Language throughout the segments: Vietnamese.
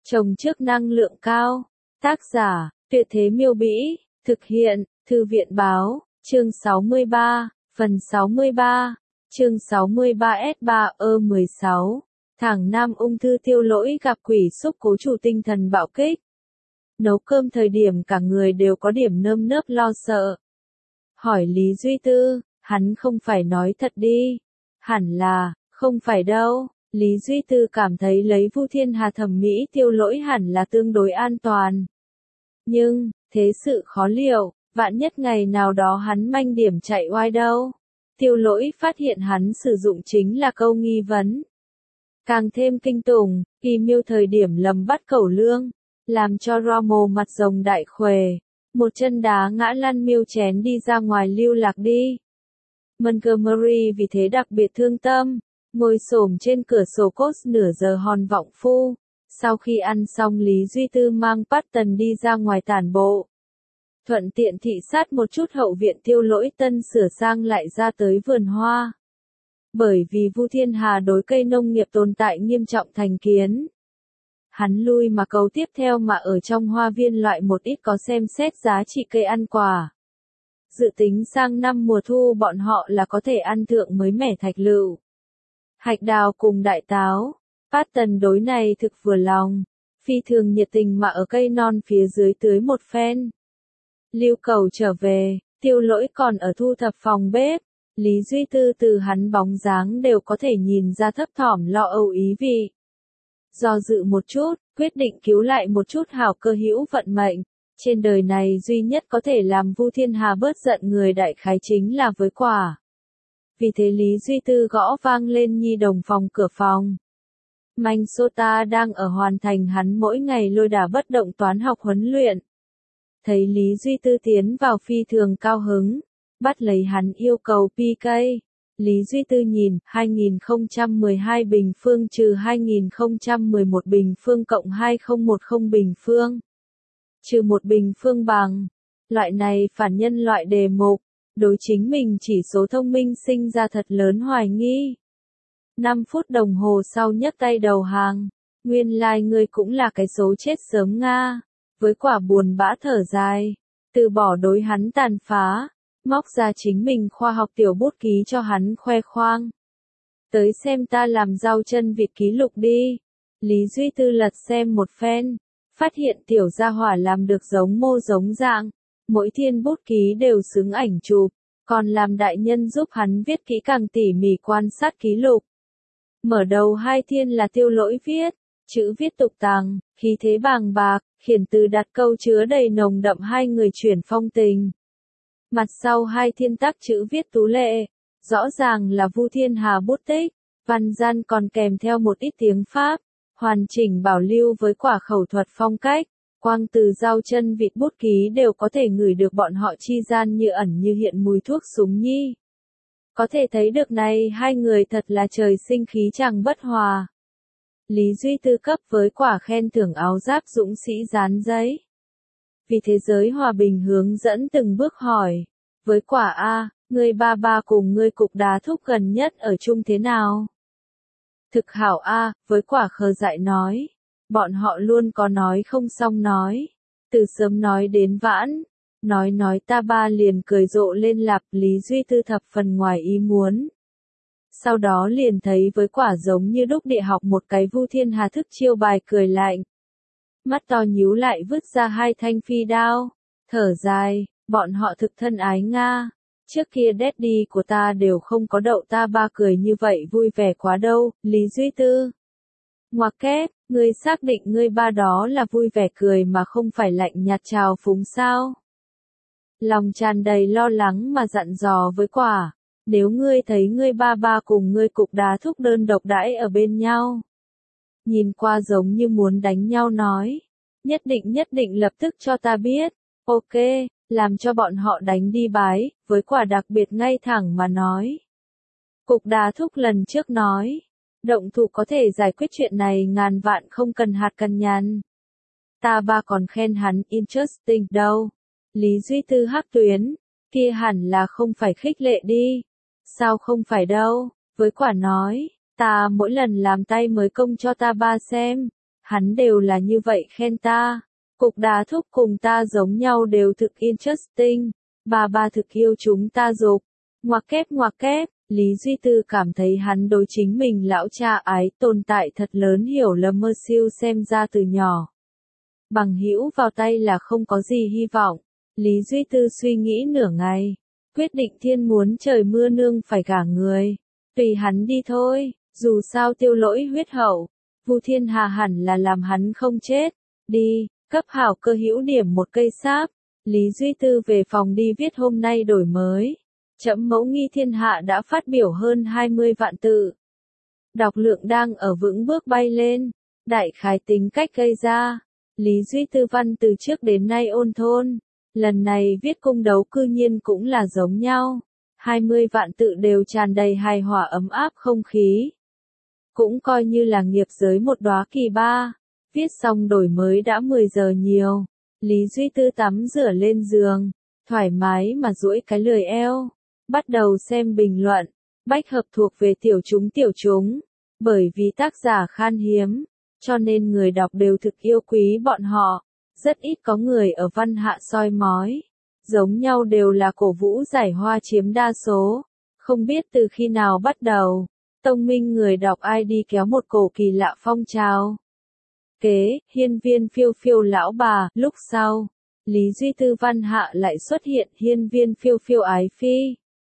Trồng trước năng lượng cao. Tác giả, Tuyệt Thế Miêu Bĩ. Thực hiện, Thư viện Báo. Chương 63, phần 63. Chương 63S3E16. Thẳng Nam ung thư Tiêu Lỗi gặp quỷ xúc cố chủ tinh thần bạo kích. Nấu cơm thời điểm cả người đều có điểm nơm nớp lo sợ. Hỏi Lý Duy Tư, hắn không phải nói thật đi. Hẳn là, không phải đâu. Lý Duy Tư cảm thấy lấy Vu Thiên Hà thẩm mỹ Tiêu Lỗi hẳn là tương đối an toàn. Nhưng, thế sự khó liệu, vạn nhất ngày nào đó hắn manh điểm chạy oai đâu. Tiêu Lỗi phát hiện hắn sử dụng chính là câu nghi vấn. Càng thêm kinh tủng, kỳ miêu thời điểm lầm bắt cẩu lương, làm cho Rommel mặt rồng đại khuề, một chân đá ngã lăn miêu chén đi ra ngoài lưu lạc đi. Montgomery vì thế đặc biệt thương tâm, ngồi xổm trên cửa sổ cốt nửa giờ hòn vọng phu. Sau khi ăn xong Lý Duy Tư mang Patton đi ra ngoài tản bộ. Thuận tiện thị sát một chút hậu viện Tiêu Lỗi tân sửa sang lại ra tới vườn hoa. Bởi vì Vu Thiên Hà đối cây nông nghiệp tồn tại nghiêm trọng thành kiến. Hắn lui mà cầu tiếp theo mà ở trong hoa viên loại một ít có xem xét giá trị cây ăn quả. Dự tính sang năm mùa thu bọn họ là có thể ăn thượng mới mẻ thạch lựu, hạch đào cùng đại táo. Patton đối này thực vừa lòng, phi thường nhiệt tình mà ở cây non phía dưới tưới một phen. Lưu Cầu trở về, Tiêu Lỗi còn ở thu thập phòng bếp. Lý Duy Tư từ hắn bóng dáng đều có thể nhìn ra thấp thỏm lo âu ý vị. Do dự một chút, quyết định cứu lại một chút hảo cơ hữu vận mệnh. Trên đời này duy nhất có thể làm Vu Thiên Hà bớt giận người đại khái chính là với quả. Vì thế Lý Duy Tư gõ vang lên nhi đồng phòng cửa phòng. Minnesota đang ở hoàn thành hắn mỗi ngày lôi đả bất động toán học huấn luyện. Thấy Lý Duy Tư tiến vào phi thường cao hứng, bắt lấy hắn yêu cầu PK. Lý Duy Tư nhìn, 2012 bình phương trừ 2011 bình phương cộng 2010 bình phương. Trừ một bình phương bằng. Loại này phản nhân loại đề mục, đối chính mình chỉ số thông minh sinh ra thật lớn hoài nghi. 5 phút đồng hồ sau nhấc tay đầu hàng. Nguyên lai ngươi cũng là cái số chết sớm Nga. Với quả buồn bã thở dài, từ bỏ đối hắn tàn phá, móc ra chính mình khoa học tiểu bút ký cho hắn khoe khoang. Tới xem ta làm rau chân vịt ký lục đi. Lý Duy Tư lật xem một phen, phát hiện tiểu gia hỏa làm được giống mô giống dạng, mỗi thiên bút ký đều xứng ảnh chụp, còn làm đại nhân giúp hắn viết kỹ càng tỉ mỉ quan sát ký lục. Mở đầu hai thiên là Tiêu Lỗi viết, chữ viết tục tàng, khí thế bàng bạc, khiển từ đặt câu chứa đầy nồng đậm hai người chuyển phong tình. Mặt sau hai thiên tác chữ viết tú lệ, rõ ràng là Vu Thiên Hà bút tích, văn gian còn kèm theo một ít tiếng Pháp, hoàn chỉnh bảo lưu với quả khẩu thuật phong cách, quang từ rau chân vịt bút ký đều có thể ngửi được bọn họ chi gian như ẩn như hiện mùi thuốc súng nhi. Có thể thấy được này hai người thật là trời sinh khí chàng bất hòa. Lý Duy Tư cấp với quả khen thưởng áo giáp dũng sĩ dán giấy. Vì thế giới hòa bình hướng dẫn từng bước hỏi. Với quả A, ngươi ba ba cùng ngươi cục đá thúc gần nhất ở chung thế nào? Thực hảo A, với quả khờ dại nói. Bọn họ luôn có nói không xong nói. Từ sớm nói đến vãn. Nói ta ba liền cười rộ lên lạp. Lý Duy Tư thập phần ngoài ý muốn. Sau đó liền thấy với quả giống như đúc địa học một cái Vu Thiên Hà thức chiêu bài cười lạnh. Mắt to nhíu lại vứt ra hai thanh phi đao. Thở dài, bọn họ thực thân ái Nga. Trước kia daddy của ta đều không có đậu ta ba cười như vậy vui vẻ quá đâu. Lý Duy Tư. Ngoặc kép, ngươi xác định ngươi ba đó là vui vẻ cười mà không phải lạnh nhạt trào phúng sao? Lòng tràn đầy lo lắng mà dặn dò với quả. Nếu ngươi thấy ngươi ba ba cùng ngươi cục đá thúc đơn độc đãi ở bên nhau. Nhìn qua giống như muốn đánh nhau nói. Nhất định lập tức cho ta biết. Ok, làm cho bọn họ đánh đi bái, với quả đặc biệt ngay thẳng mà nói. Cục đá thúc lần trước nói. Động thủ có thể giải quyết chuyện này ngàn vạn không cần hạt cằn nhằn. Ta ba còn khen hắn interesting đâu. Lý Duy Tư hắc tuyến. Kia hẳn là không phải khích lệ đi. Sao không phải đâu, với quả nói, ta mỗi lần làm tay mới công cho ta ba xem, Hắn đều là như vậy khen ta. Cục đá thúc cùng ta giống nhau đều thực interesting. Bà thực yêu chúng ta dục. Ngoặc kép, Lý Duy Tư cảm thấy hắn đối chính mình lão cha ái tồn tại thật lớn hiểu lầm mơ siêu xem ra từ nhỏ. Bằng hữu vào tay là không có gì hy vọng. Lý Duy Tư suy nghĩ nửa ngày. Quyết định thiên muốn trời mưa nương phải gả người. Tùy hắn đi thôi, dù sao Tiêu Lỗi huyết hậu. Vu Thiên Hà hẳn là làm hắn không chết. Đi, cấp hảo cơ hữu điểm một cây sáp. Lý Duy Tư về phòng đi viết hôm nay đổi mới. Trẫm mẫu nghi thiên hạ đã phát biểu hơn 20 vạn tự. Đọc lượng đang ở vững bước bay lên. Đại khái tính cách gây ra. Lý Duy Tư văn từ trước đến nay ôn thôn. Lần này viết cung đấu cư nhiên cũng là giống nhau. 20 vạn tự đều tràn đầy hài hòa ấm áp không khí. Cũng coi như là nghiệp giới một đóa kỳ ba. Viết xong đổi mới đã 10 giờ nhiều. Lý Duy Tư tắm rửa lên giường. Thoải mái mà duỗi cái lười eo. Bắt đầu xem bình luận. Bách hợp thuộc về tiểu chúng. Bởi vì tác giả khan hiếm. Cho nên người đọc đều thực yêu quý bọn họ. Rất ít có người ở văn hạ soi mói. Giống nhau đều là cổ vũ giải hoa chiếm đa số. Không biết từ khi nào bắt đầu, tông minh người đọc ID kéo một cổ kỳ lạ phong trào. Kế, hiên viên phiêu phiêu lão bà, lúc sau, Lý Duy Tư văn hạ lại xuất hiện hiên viên phiêu phiêu ái phi.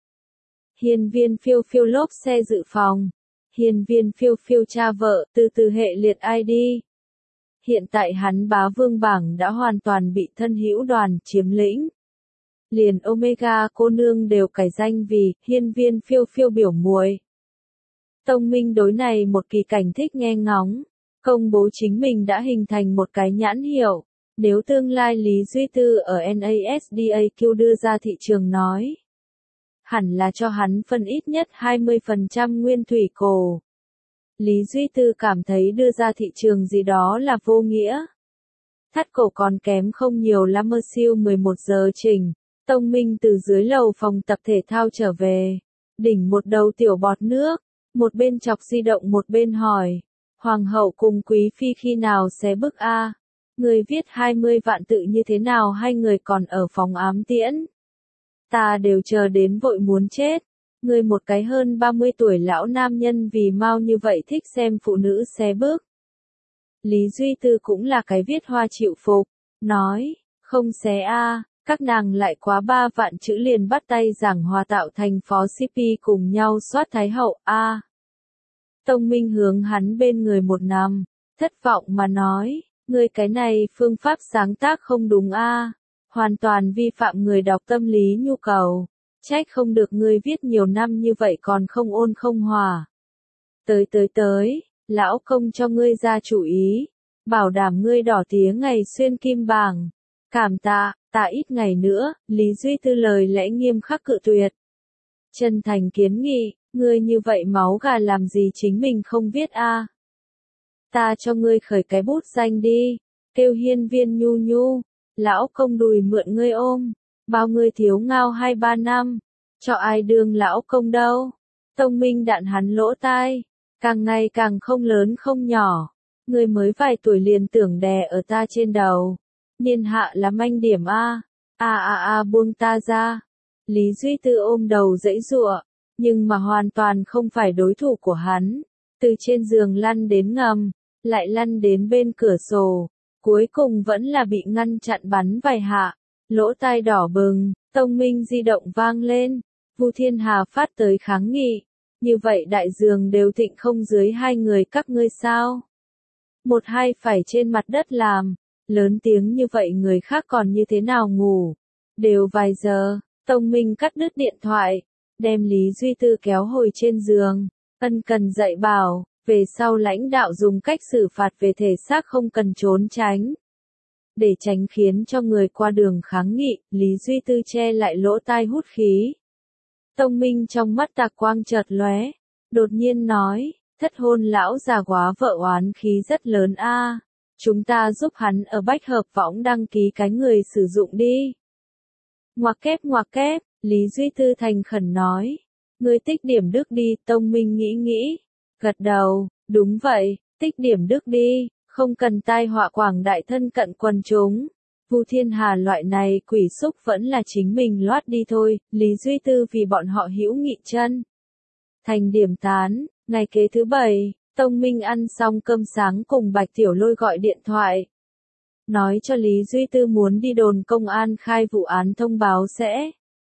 Hiên viên phiêu phiêu lốp xe dự phòng. Hiên viên phiêu phiêu cha vợ, từ hệ liệt ID. Hiện tại hắn bá vương bảng đã hoàn toàn bị thân hữu đoàn chiếm lĩnh. Liền Omega cô nương đều cải danh vì hiên viên phiêu phiêu biểu muội. Tông minh đối này một kỳ cảnh thích nghe ngóng, công bố chính mình đã hình thành một cái nhãn hiệu. Nếu tương lai Lý Duy Tư ở NASDAQ đưa ra thị trường nói, hẳn là cho hắn phân ít nhất 20% nguyên thủy cổ. Lý Duy Tư cảm thấy đưa ra thị trường gì đó là vô nghĩa. Thắt cổ còn kém không nhiều lắm mơ siêu 11 giờ chỉnh. Tông Minh từ dưới lầu phòng tập thể thao trở về. Đỉnh một đầu tiểu bọt nước. Một bên chọc di động một bên hỏi. Hoàng hậu cùng quý phi khi nào xé bức a? Người viết 20 vạn tự như thế nào hay người còn ở phòng ám tiễn? Ta đều chờ đến vội muốn chết. Người một cái hơn 30 tuổi lão nam nhân vì mau như vậy thích xem phụ nữ xé bước. Lý Duy Tư cũng là cái viết hoa chịu phục, nói, không xé a, các nàng lại quá 3 vạn chữ liền bắt tay giảng hòa tạo thành phó CP cùng nhau soát thái hậu a. Tông Minh hướng hắn bên người một nằm, thất vọng mà nói, người cái này phương pháp sáng tác không đúng a, hoàn toàn vi phạm người đọc tâm lý nhu cầu. Trách không được ngươi viết nhiều năm như vậy còn không ôn không hòa. Tới, lão công cho ngươi ra chủ ý, bảo đảm ngươi đỏ tía ngày xuyên kim bảng. Cảm tạ, ít ngày nữa, Lý Duy Tư lời lẽ nghiêm khắc cự tuyệt. Chân thành kiến nghị, ngươi như vậy máu gà làm gì chính mình không viết a? Ta cho ngươi khởi cái bút danh đi, kêu hiên viên nhu, lão công đùi mượn ngươi ôm. Bao người thiếu ngao 2-3 năm, cho ai đương lão công đâu. Tông Minh đạn hắn lỗ tai, càng ngày càng không lớn không nhỏ. Người mới vài tuổi liền tưởng đè ở ta trên đầu. Niên hạ là manh điểm a. Buông ta ra. Lý Duy Tư ôm đầu dãy giụa, nhưng mà hoàn toàn không phải đối thủ của hắn. Từ trên giường lăn đến ngầm, lại lăn đến bên cửa sổ, cuối cùng vẫn là bị ngăn chặn bắn vài hạ. Lỗ tai đỏ bừng, Tông Minh di động vang lên, Vu Thiên Hà phát tới kháng nghị, như vậy đại giường đều thịnh không dưới 2 người các ngươi sao? 1-2 phải trên mặt đất làm, lớn tiếng như vậy người khác còn như thế nào ngủ? Đều vài giờ, Tông Minh cắt đứt điện thoại, đem Lý Duy Tư kéo hồi trên giường, ân cần dạy bảo, về sau lãnh đạo dùng cách xử phạt về thể xác không cần trốn tránh. Để tránh khiến cho người qua đường kháng nghị, Lý Duy Tư che lại lỗ tai hút khí. Tông Minh trong mắt tạc quang chợt lóe, đột nhiên nói, thất hôn lão già quá vợ oán khí rất lớn a. Chúng ta giúp hắn ở bách hợp võng đăng ký cái người sử dụng đi. Ngoặc kép, Lý Duy Tư thành khẩn nói. Ngươi tích điểm đức đi, Tông Minh nghĩ, gật đầu, đúng vậy, tích điểm đức đi, Không cần tai họa quảng đại thân cận quần chúng. Vu Thiên Hà loại này quỷ xúc vẫn là chính mình loát đi thôi, Lý Duy Tư vì bọn họ hữu nghị chân. Thành điểm tán, ngày kế thứ 7, Tông Minh ăn xong cơm sáng cùng Bạch Tiểu Lôi gọi điện thoại. Nói cho Lý Duy Tư muốn đi đồn công an khai vụ án thông báo sẽ.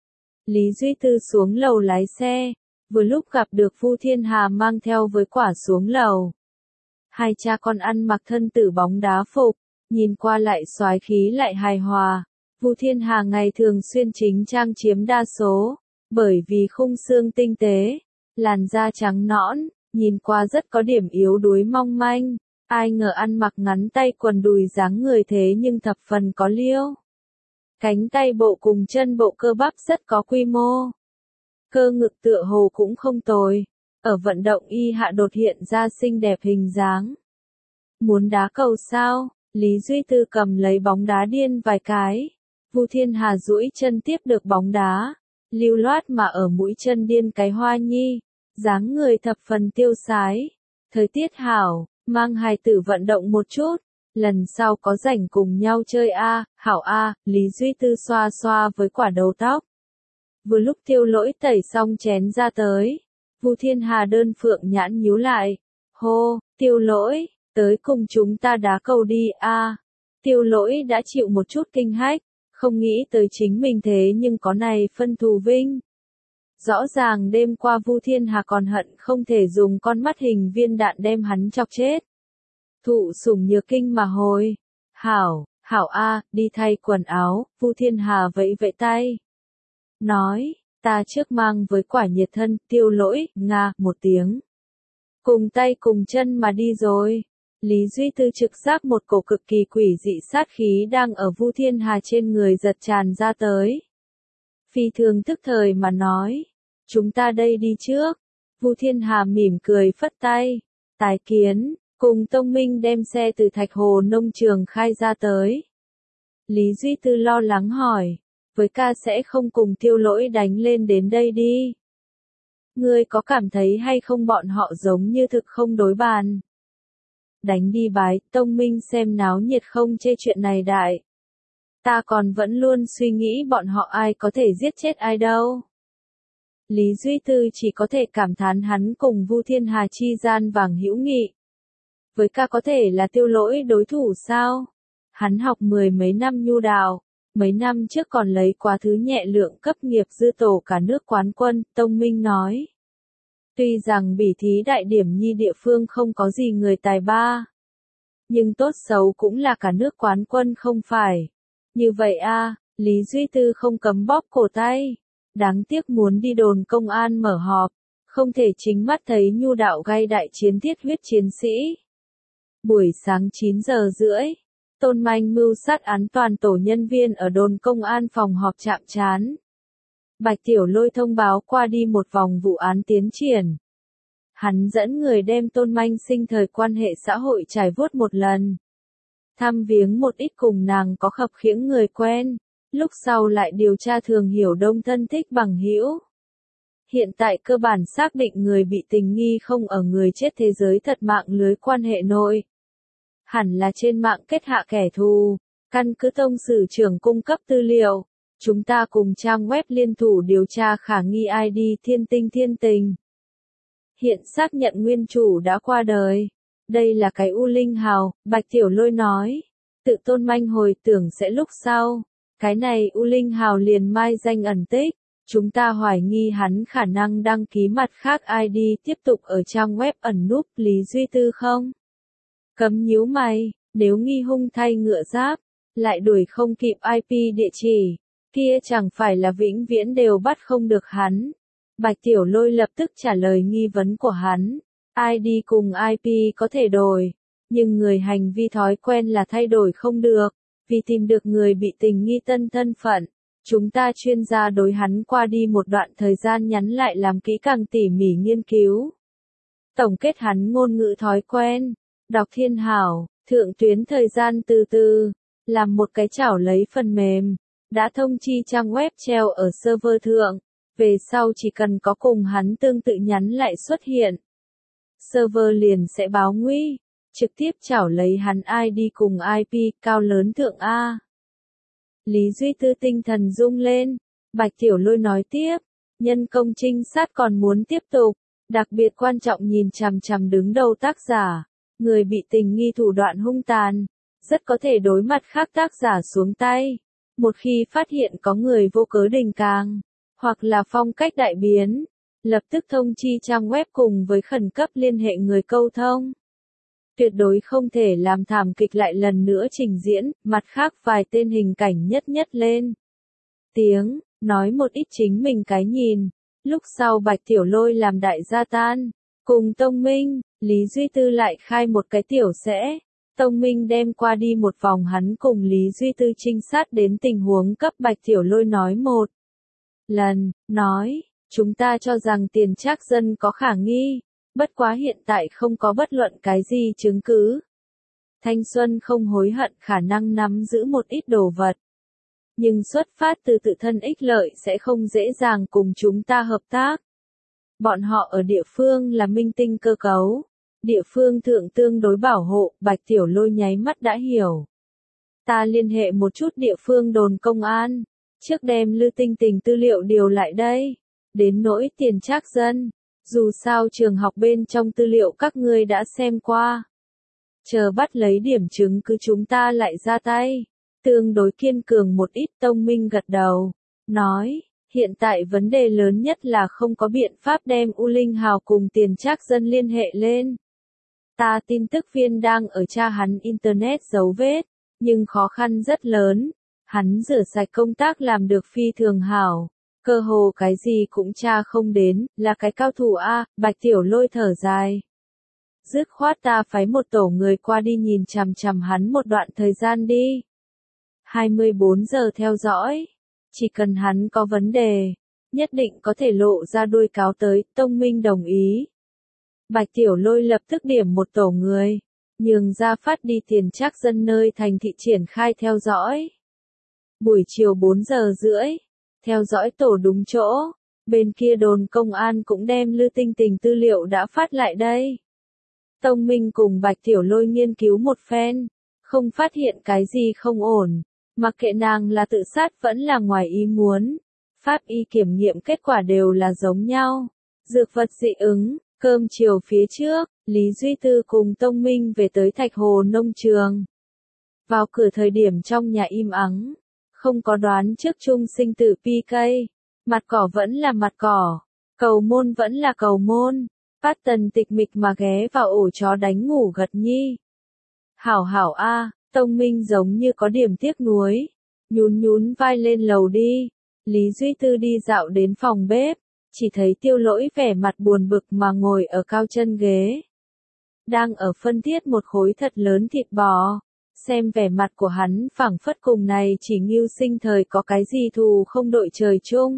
Lý Duy Tư xuống lầu lái xe, vừa lúc gặp được Vu Thiên Hà mang theo với quả xuống lầu. Hai cha con ăn mặc thân tử bóng đá phục, nhìn qua lại soái khí lại hài hòa. Vu Thiên Hà ngày thường xuyên chính trang chiếm đa số, bởi vì khung xương tinh tế, làn da trắng nõn, nhìn qua rất có điểm yếu đuối mong manh. Ai ngờ ăn mặc ngắn tay quần đùi dáng người thế nhưng thập phần có liêu. Cánh tay bộ cùng chân bộ cơ bắp rất có quy mô. Cơ ngực tựa hồ cũng không tồi. Ở vận động y hạ đột hiện ra xinh đẹp hình dáng. Muốn đá cầu sao? Lý Duy Tư cầm lấy bóng đá điên vài cái. Vu Thiên Hà duỗi chân tiếp được bóng đá. Lưu loát mà ở mũi chân điên cái hoa nhi. Dáng người thập phần tiêu sái. Thời tiết hảo, mang hài tử vận động một chút. Lần sau có rảnh cùng nhau chơi a, hảo a, Lý Duy Tư xoa xoa với quả đầu tóc. Vừa lúc Tiêu Lỗi tẩy xong chén ra tới. Vu Thiên Hà đơn phượng nhãn nhíu lại. Hô, Tiêu Lỗi, tới cùng chúng ta đá cầu đi a. Tiêu Lỗi đã chịu một chút kinh hách, không nghĩ tới chính mình thế nhưng có này phân thù vinh. Rõ ràng đêm qua Vu Thiên Hà còn hận không thể dùng con mắt hình viên đạn đem hắn chọc chết. Thụ sủng nhược kinh mà hồi. Hảo, hảo a, đi thay quần áo, Vu Thiên Hà vẫy vẫy tay. Nói, ta trước mang với quả nhiệt thân, Tiêu Lỗi, nga, một tiếng. Cùng tay cùng chân mà đi rồi. Lý Duy Tư trực giác một cổ cực kỳ quỷ dị sát khí đang ở Vu Thiên Hà trên người giật tràn ra tới. Phi thường tức thời mà nói, chúng ta đây đi trước. Vu Thiên Hà mỉm cười phất tay. Tái kiến, cùng Tông Minh đem xe từ Thạch Hồ nông trường khai ra tới. Lý Duy Tư lo lắng hỏi, với ca sẽ không cùng Tiêu Lỗi đánh lên đến đây đi. Ngươi có cảm thấy hay không bọn họ giống như thực không đối bàn? Đánh đi bái, Tông Minh xem náo nhiệt không chê chuyện này đại. Ta còn vẫn luôn suy nghĩ bọn họ ai có thể giết chết ai đâu. Lý Duy Tư chỉ có thể cảm thán hắn cùng Vu Thiên Hà chi gian vàng hữu nghị. Với ca có thể là Tiêu Lỗi đối thủ sao? Hắn học 10 mấy năm nhu đạo, mấy năm trước còn lấy quá thứ nhẹ lượng cấp nghiệp dư tổ cả nước quán quân, Tông Minh nói. Tuy rằng bỉ thí đại điểm nhi địa phương không có gì người tài ba, nhưng tốt xấu cũng là cả nước quán quân không phải. Như vậy a, Lý Duy Tư không cấm bóp cổ tay. Đáng tiếc muốn đi đồn công an mở họp, không thể chính mắt thấy nhu đạo gay đại chiến thiết huyết chiến sĩ. Buổi sáng 9 giờ rưỡi, Tôn Manh mưu sát án toàn tổ nhân viên ở đồn công an phòng họp chạm trán. Bạch Tiểu Lôi thông báo qua đi một vòng vụ án tiến triển. Hắn dẫn người đem Tôn Manh sinh thời quan hệ xã hội trải vuốt một lần. Thăm viếng một ít cùng nàng có khập khiễng người quen, lúc sau lại điều tra thường hiểu đông thân thích bằng hữu. Hiện tại cơ bản xác định người bị tình nghi không ở người chết thế giới thật mạng lưới quan hệ nội. Hẳn là trên mạng kết hạ kẻ thù, căn cứ tông sử trưởng cung cấp tư liệu. Chúng ta cùng trang web liên thủ điều tra khả nghi ID thiên tình. Hiện xác nhận nguyên chủ đã qua đời. Đây là cái U Linh Hào, Bạch Tiểu Lôi nói. Tự Tôn Manh hồi tưởng sẽ lúc sau. Cái này U Linh Hào liền mai danh ẩn tích. Chúng ta hoài nghi hắn khả năng đăng ký mặt khác ID tiếp tục ở trang web ẩn núp Lý Duy Tư không? Cấm nhíu mày, nếu nghi hung thay ngựa giáp, lại đuổi không kịp IP địa chỉ, kia chẳng phải là vĩnh viễn đều bắt không được hắn. Bạch Tiểu Lôi lập tức trả lời nghi vấn của hắn. ID cùng IP có thể đổi, nhưng người hành vi thói quen là thay đổi không được, vì tìm được người bị tình nghi tân thân phận. Chúng ta chuyên gia đối hắn qua đi một đoạn thời gian nhắn lại làm kỹ càng tỉ mỉ nghiên cứu. Tổng kết hắn ngôn ngữ thói quen, đọc thiên hảo, thượng tuyến thời gian từ từ, làm một cái chảo lấy phần mềm, đã thông chi trang web treo ở server thượng, về sau chỉ cần có cùng hắn tương tự nhắn lại xuất hiện. Server liền sẽ báo nguy, trực tiếp chảo lấy hắn ID cùng IP, cao lớn thượng A. Lý Duy Tư tinh thần rung lên, Bạch Tiểu Lôi nói tiếp, nhân công trinh sát còn muốn tiếp tục, đặc biệt quan trọng nhìn chằm chằm đứng đầu tác giả, người bị tình nghi thủ đoạn hung tàn, rất có thể đối mặt khác tác giả xuống tay. Một khi phát hiện có người vô cớ đình càng, hoặc là phong cách đại biến, lập tức thông chi trang web cùng với khẩn cấp liên hệ người câu thông. Tuyệt đối không thể làm thảm kịch lại lần nữa trình diễn, mặt khác vài tên hình cảnh nhất lên. Tiếng, nói một ít chính mình cái nhìn, lúc sau Bạch Tiểu Lôi làm đại gia tan, cùng Tông Minh, Lý Duy Tư lại khai một cái tiểu sẽ. Tông Minh đem qua đi một vòng hắn cùng Lý Duy Tư trinh sát đến tình huống cấp Bạch Tiểu Lôi nói một lần, nói, chúng ta cho rằng tiền trác dân có khả nghi, bất quá hiện tại không có bất luận cái gì chứng cứ. Thanh xuân không hối hận khả năng nắm giữ một ít đồ vật. Nhưng xuất phát từ tự thân ích lợi sẽ không dễ dàng cùng chúng ta hợp tác. Bọn họ ở địa phương là minh tinh cơ cấu. Địa phương thượng tương đối bảo hộ, Bạch Tiểu Lôi nháy mắt đã hiểu. Ta liên hệ một chút địa phương đồn công an, trước đem Lư Tinh Tình tư liệu điều lại đây. Đến nỗi tiền trác dân, dù sao trường học bên trong tư liệu các ngươi đã xem qua. Chờ bắt lấy điểm chứng cứ chúng ta lại ra tay. Tương đối kiên cường một ít. Tông Minh gật đầu, nói, hiện tại vấn đề lớn nhất là không có biện pháp đem U Linh Hào cùng tiền trác dân liên hệ lên. Ta tin tức viên đang ở tra hắn Internet dấu vết, nhưng khó khăn rất lớn. Hắn rửa sạch công tác làm được phi thường hảo, cơ hồ cái gì cũng tra không đến, là cái cao thủ A. Bạch Tiểu Lôi thở dài. Dứt khoát ta phái một tổ người qua đi nhìn chằm chằm hắn một đoạn thời gian đi. 24 giờ theo dõi, chỉ cần hắn có vấn đề, nhất định có thể lộ ra đuôi cáo tới. Tông Minh đồng ý. Bạch Tiểu Lôi lập tức điểm một tổ người, nhường ra phát đi tiền trác dân nơi thành thị triển khai theo dõi. Buổi chiều 4 giờ rưỡi, theo dõi tổ đúng chỗ, bên kia đồn công an cũng đem Lư Tinh Tình tư liệu đã phát lại đây. Tông Minh cùng Bạch Tiểu Lôi nghiên cứu một phen, không phát hiện cái gì không ổn, mặc kệ nàng là tự sát vẫn là ngoài ý muốn. Pháp y kiểm nghiệm kết quả đều là giống nhau, dược vật dị ứng. Cơm chiều phía trước, Lý Duy Tư cùng Tông Minh về tới Thạch Hồ nông trường. Vào cửa thời điểm trong nhà im ắng, không có đoán trước chung sinh tử PK, mặt cỏ vẫn là mặt cỏ, cầu môn vẫn là cầu môn. Phát Tần tịch mịch mà ghé vào ổ chó đánh ngủ gật nhi. Hảo hảo a, Tông Minh giống như có điểm tiếc nuối, nhún vai lên lầu đi. Lý Duy Tư đi dạo đến phòng bếp. Chỉ thấy Tiêu Lỗi vẻ mặt buồn bực mà ngồi ở cao chân ghế. Đang ở phân tiết một khối thật lớn thịt bò. Xem vẻ mặt của hắn phảng phất cùng này chỉ Ngưu Sinh thời có cái gì thù không đội trời chung.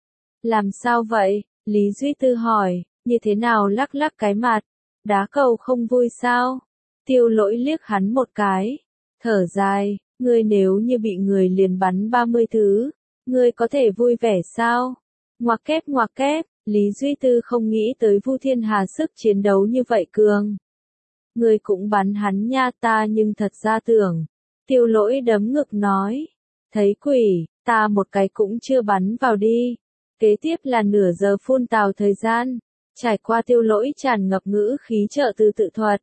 Làm sao vậy? Lý Duy Tư hỏi, như thế nào lắc lắc cái mặt? Đá cầu không vui sao? Tiêu Lỗi liếc hắn một cái. Thở dài, ngươi nếu như bị người liền bắn 30 thứ, ngươi có thể vui vẻ sao? Ngoặc kép, Lý Duy Tư không nghĩ tới Vu Thiên Hà sức chiến đấu như vậy cường. Người cũng bắn hắn nha, ta nhưng thật ra tưởng. Tiêu Lỗi đấm ngực nói. Thấy quỷ, ta một cái cũng chưa bắn vào đi. Kế tiếp là nửa giờ phun tào thời gian. Trải qua Tiêu Lỗi tràn ngập ngữ khí trợ từ tự thuật.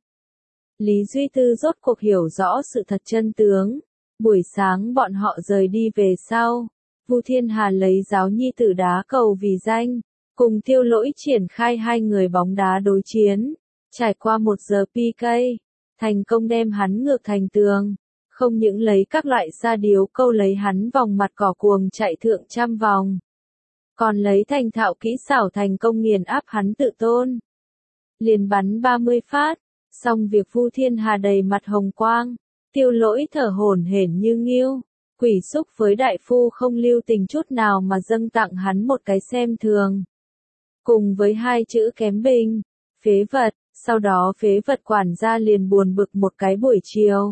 Lý Duy Tư rốt cuộc hiểu rõ sự thật chân tướng. Buổi sáng bọn họ rời đi về sau. Vu Thiên Hà lấy giáo nhi tử đá cầu vì danh, cùng Tiêu Lỗi triển khai hai người bóng đá đối chiến. Trải qua 1 giờ PK, thành công đem hắn ngược thành tường. Không những lấy các loại sa điếu câu lấy hắn vòng mặt cỏ cuồng chạy thượng trăm vòng, còn lấy thành thạo kỹ xảo thành công nghiền áp hắn tự tôn. Liền bắn 30 phát, xong việc Vu Thiên Hà đầy mặt hồng quang, Tiêu Lỗi thở hổn hển như nghiêu. Quỷ xúc với đại phu không lưu tình chút nào mà dâng tặng hắn một cái xem thường. Cùng với 2 chữ kém bình, phế vật, sau đó phế vật quản gia liền buồn bực một cái buổi chiều.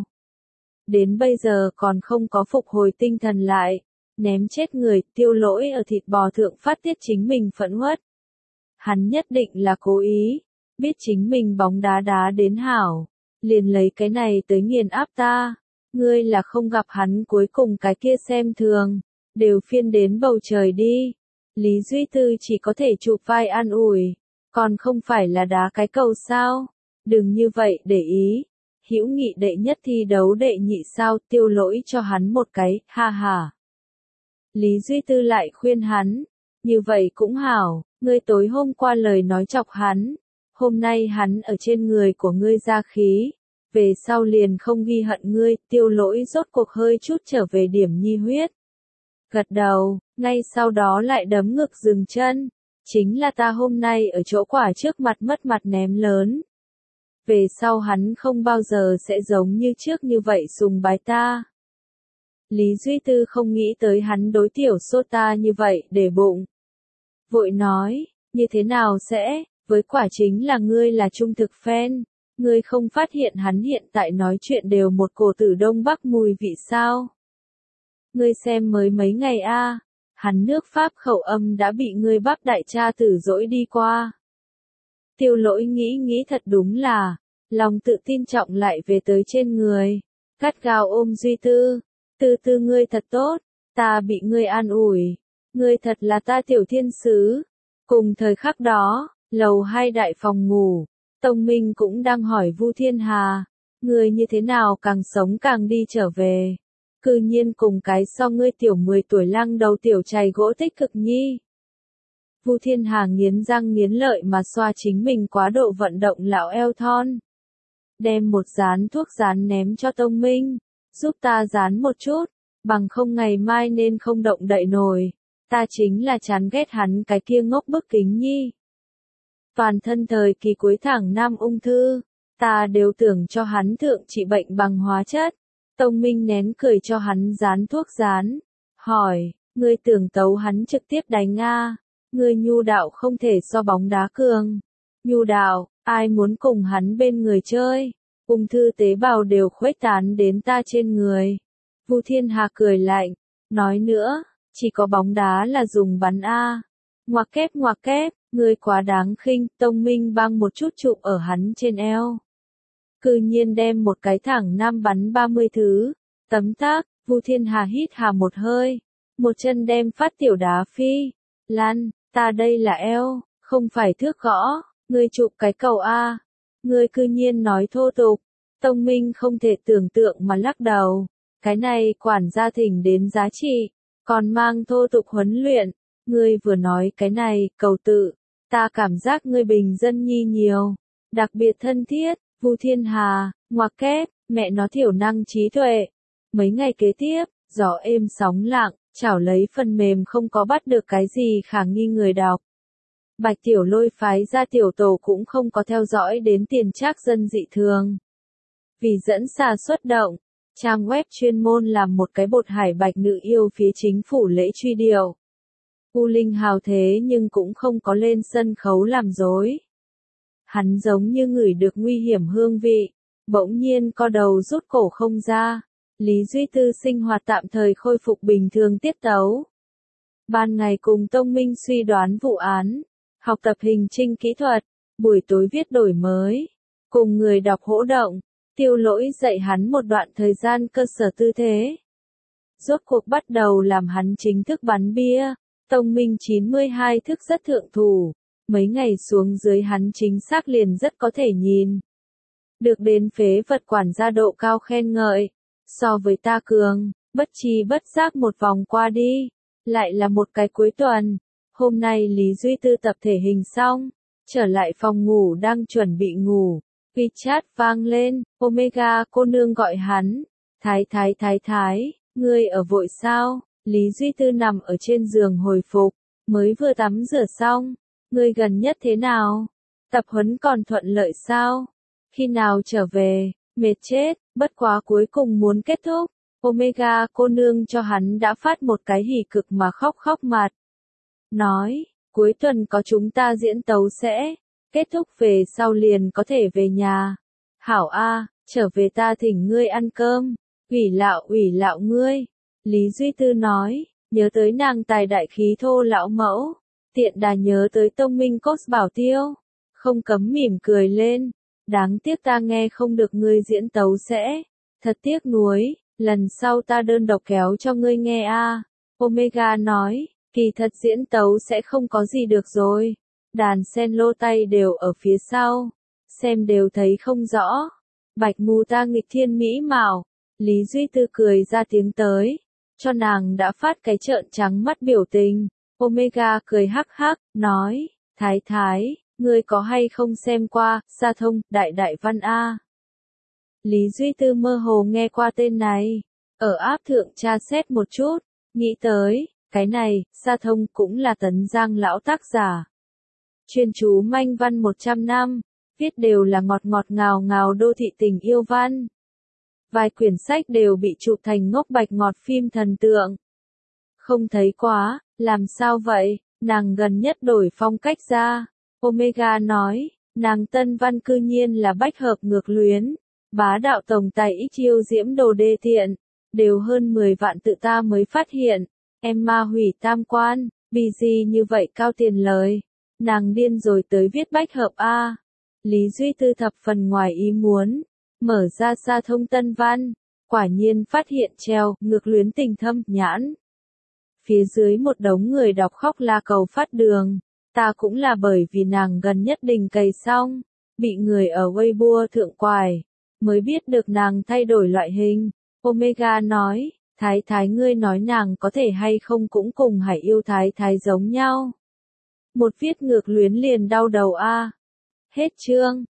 Đến bây giờ còn không có phục hồi tinh thần lại, ném chết người. Tiêu Lỗi ở thịt bò thượng phát tiết chính mình phẫn uất. Hắn nhất định là cố ý, biết chính mình bóng đá đá đến hảo, liền lấy cái này tới nghiền áp ta. Ngươi là không gặp hắn cuối cùng cái kia xem thường, đều phiên đến bầu trời đi. Lý Duy Tư chỉ có thể chụp vai an ủi, còn không phải là đá cái cầu sao? Đừng như vậy để ý. Hữu nghị đệ nhất thi đấu đệ nhị sao, Tiêu Lỗi cho hắn một cái, ha ha. Lý Duy Tư lại khuyên hắn, như vậy cũng hảo, ngươi tối hôm qua lời nói chọc hắn, hôm nay hắn ở trên người của ngươi ra khí, về sau liền không ghi hận ngươi. Tiêu Lỗi rốt cuộc hơi chút trở về điểm nhi huyết. Gật đầu, ngay sau đó lại đấm ngực dừng chân, chính là ta hôm nay ở chỗ quả trước mặt mất mặt ném lớn. Về sau hắn không bao giờ sẽ giống như trước như vậy sùng bái ta. Lý Duy Tư không nghĩ tới hắn đối tiểu sô ta như vậy để bụng. Vội nói, như thế nào sẽ, với quả chính là ngươi là trung thực fan, ngươi không phát hiện hắn hiện tại nói chuyện đều một cổ tử Đông Bắc mùi vị sao? Ngươi xem mới mấy ngày a, hắn nước Pháp khẩu âm đã bị ngươi bắp đại cha tử dỗi đi qua. Tiêu Lỗi nghĩ thật đúng là, lòng tự tin trọng lại về tới trên người, gắt gao ôm Duy Tư, Tư ngươi thật tốt, ta bị ngươi an ủi, ngươi thật là ta tiểu thiên sứ. Cùng thời khắc đó, lầu 2 đại phòng ngủ, Tông Minh cũng đang hỏi Vu Thiên Hà, ngươi như thế nào càng sống càng đi trở về, cư nhiên cùng cái so ngươi tiểu 10 tuổi lăng đầu tiểu chày gỗ tích cực nhi. Vu Thiên Hà nghiến răng nghiến lợi mà xoa chính mình quá độ vận động lão eo thon. Đem một dán thuốc dán ném cho Tông Minh, giúp ta dán một chút, bằng không ngày mai nên không động đậy nổi. Ta chính là chán ghét hắn cái kia ngốc bức kính nhi. Toàn thân thời kỳ cuối thẳng nam ung thư, ta đều tưởng cho hắn thượng trị bệnh bằng hóa chất. Tông Minh nén cười cho hắn dán thuốc dán, hỏi, ngươi tưởng tấu hắn trực tiếp đánh a? Ngươi nhu đạo không thể so bóng đá cường. Nhu đạo, ai muốn cùng hắn bên người chơi, ung thư tế bào đều khuếch tán đến ta trên người. Vu Thiên Hà cười lạnh, nói nữa, chỉ có bóng đá là dùng bắn a. Ngoặc kép, ngươi quá đáng khinh. Tông Minh băng một chút chụp ở hắn trên eo. Cư nhiên đem một cái thẳng nam bắn 30 thứ. Tấm tắc, Vu Thiên Hà hít hà một hơi, một chân đem phát tiểu đá phi. Lan, ta đây là eo, không phải thước gõ, ngươi chụp cái cầu a. Ngươi cư nhiên nói thô tục. Tông Minh không thể tưởng tượng mà lắc đầu, cái này quản gia thỉnh đến giá trị, còn mang thô tục huấn luyện. Ngươi vừa nói cái này, cầu tự, ta cảm giác ngươi bình dân nhi nhiều, đặc biệt thân thiết. Vu Thiên Hà, ngoặc kép, mẹ nó thiểu năng trí tuệ. Mấy ngày kế tiếp, gió êm sóng lặng, chảo lấy phần mềm không có bắt được cái gì khả nghi người đọc. Bạch Tiểu Lôi phái ra tiểu tổ cũng không có theo dõi đến tiền trác dân dị thường. Vì dẫn xà xuất động, trang web chuyên môn làm một cái bột hải bạch nữ yêu phía chính phủ lễ truy điệu. U Linh hào thế nhưng cũng không có lên sân khấu làm dối. Hắn giống như ngửi được nguy hiểm hương vị, bỗng nhiên co đầu rút cổ không ra. Lý Duy Tư sinh hoạt tạm thời khôi phục bình thường tiết tấu. Ban ngày cùng Tông Minh suy đoán vụ án, học tập hình trinh kỹ thuật, buổi tối viết đổi mới, cùng người đọc hỗ động. Tiêu Lỗi dạy hắn một đoạn thời gian cơ sở tư thế. Rốt cuộc bắt đầu làm hắn chính thức bắn bia. Tông Minh 92 thức rất thượng thủ, mấy ngày xuống dưới hắn chính xác liền rất có thể nhìn. Được đến phế vật quản gia độ cao khen ngợi, so với ta cường, bất chi bất giác một vòng qua đi, lại là một cái cuối tuần. Hôm nay Lý Duy Tư tập thể hình xong, trở lại phòng ngủ đang chuẩn bị ngủ, WeChat vang lên, Omega cô nương gọi hắn, Thái, ngươi ở vội sao? Lý Duy Tư nằm ở trên giường hồi phục, mới vừa tắm rửa xong, ngươi gần nhất thế nào? Tập huấn còn thuận lợi sao? Khi nào trở về? Mệt chết, bất quá cuối cùng muốn kết thúc. Omega cô nương cho hắn đã phát một cái hỉ cực mà khóc mặt. Nói, cuối tuần có chúng ta diễn tấu sẽ, kết thúc về sau liền có thể về nhà. Hảo A, trở về ta thỉnh ngươi ăn cơm, ủy lạo ngươi. Lý Duy Tư nói, nhớ tới nàng tài đại khí thô lão mẫu, tiện đà nhớ tới Tông Minh Cốt bảo tiêu, không cấm mỉm cười lên. Đáng tiếc ta nghe không được ngươi diễn tấu sẽ. Thật tiếc nuối, lần sau ta đơn độc kéo cho ngươi nghe a. Omega nói, kỳ thật diễn tấu sẽ không có gì được rồi. Đàn sen lô tay đều ở phía sau. Xem đều thấy không rõ. Bạch mù ta nghịch thiên mỹ mạo. Lý Duy Tư cười ra tiếng tới. Cho nàng đã phát cái trợn trắng mắt biểu tình. Omega cười hắc hắc, nói, Thái Thái, ngươi có hay không xem qua, Sa Thông, Đại Đại Văn A. Lý Duy Tư mơ hồ nghe qua tên này. Ở áp thượng tra xét một chút, nghĩ tới, cái này, Sa Thông cũng là Tấn Giang lão tác giả. Chuyên chú manh văn 100 năm, viết đều là ngọt ngọt ngào ngào đô thị tình yêu văn. Vài quyển sách đều bị chụp thành ngốc bạch ngọt phim thần tượng. Không thấy quá, làm sao vậy, nàng gần nhất đổi phong cách ra. Omega nói, nàng tân văn cư nhiên là bách hợp ngược luyến. Bá đạo tổng tài ít chiêu diễm đồ đê tiện. Đều hơn 10 vạn tự ta mới phát hiện. Em ma hủy tam quan, vì gì như vậy cao tiền lời. Nàng điên rồi tới viết bách hợp A. Lý Duy Tư thập phần ngoài ý muốn. Mở ra Sa Thông tân văn. Quả nhiên phát hiện treo, ngược luyến tình thâm, nhãn. Phía dưới một đống người đọc khóc la cầu phát đường. Ta cũng là bởi vì nàng gần nhất đình cày xong. Bị người ở Weibo thượng quài. Mới biết được nàng thay đổi loại hình. Omega nói, Thái Thái ngươi nói nàng có thể hay không cũng cùng Hải Yêu Thái Thái giống nhau. Một viết ngược luyến liền đau đầu a. Hết chương.